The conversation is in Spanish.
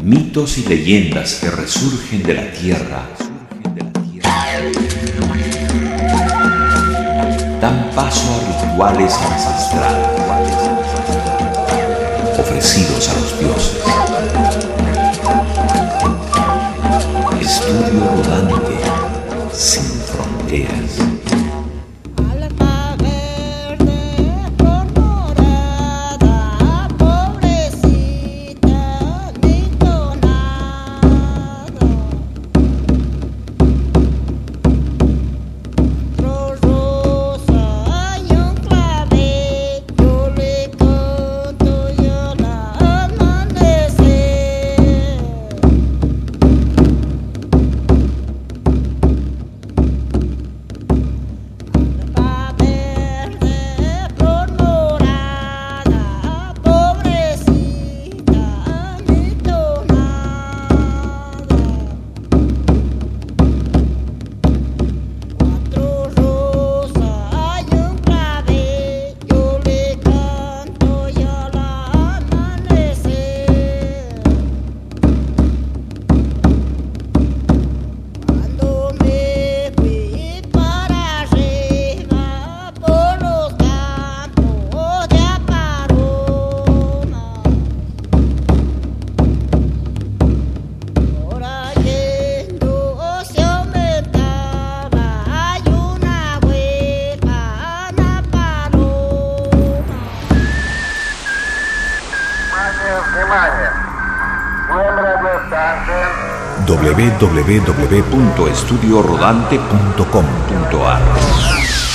Mitos y leyendas que resurgen de la tierra dan paso a rituales ancestrales ofrecidos a los dioses. Estudio rodante sin fronteras. www.estudiorodante.com.ar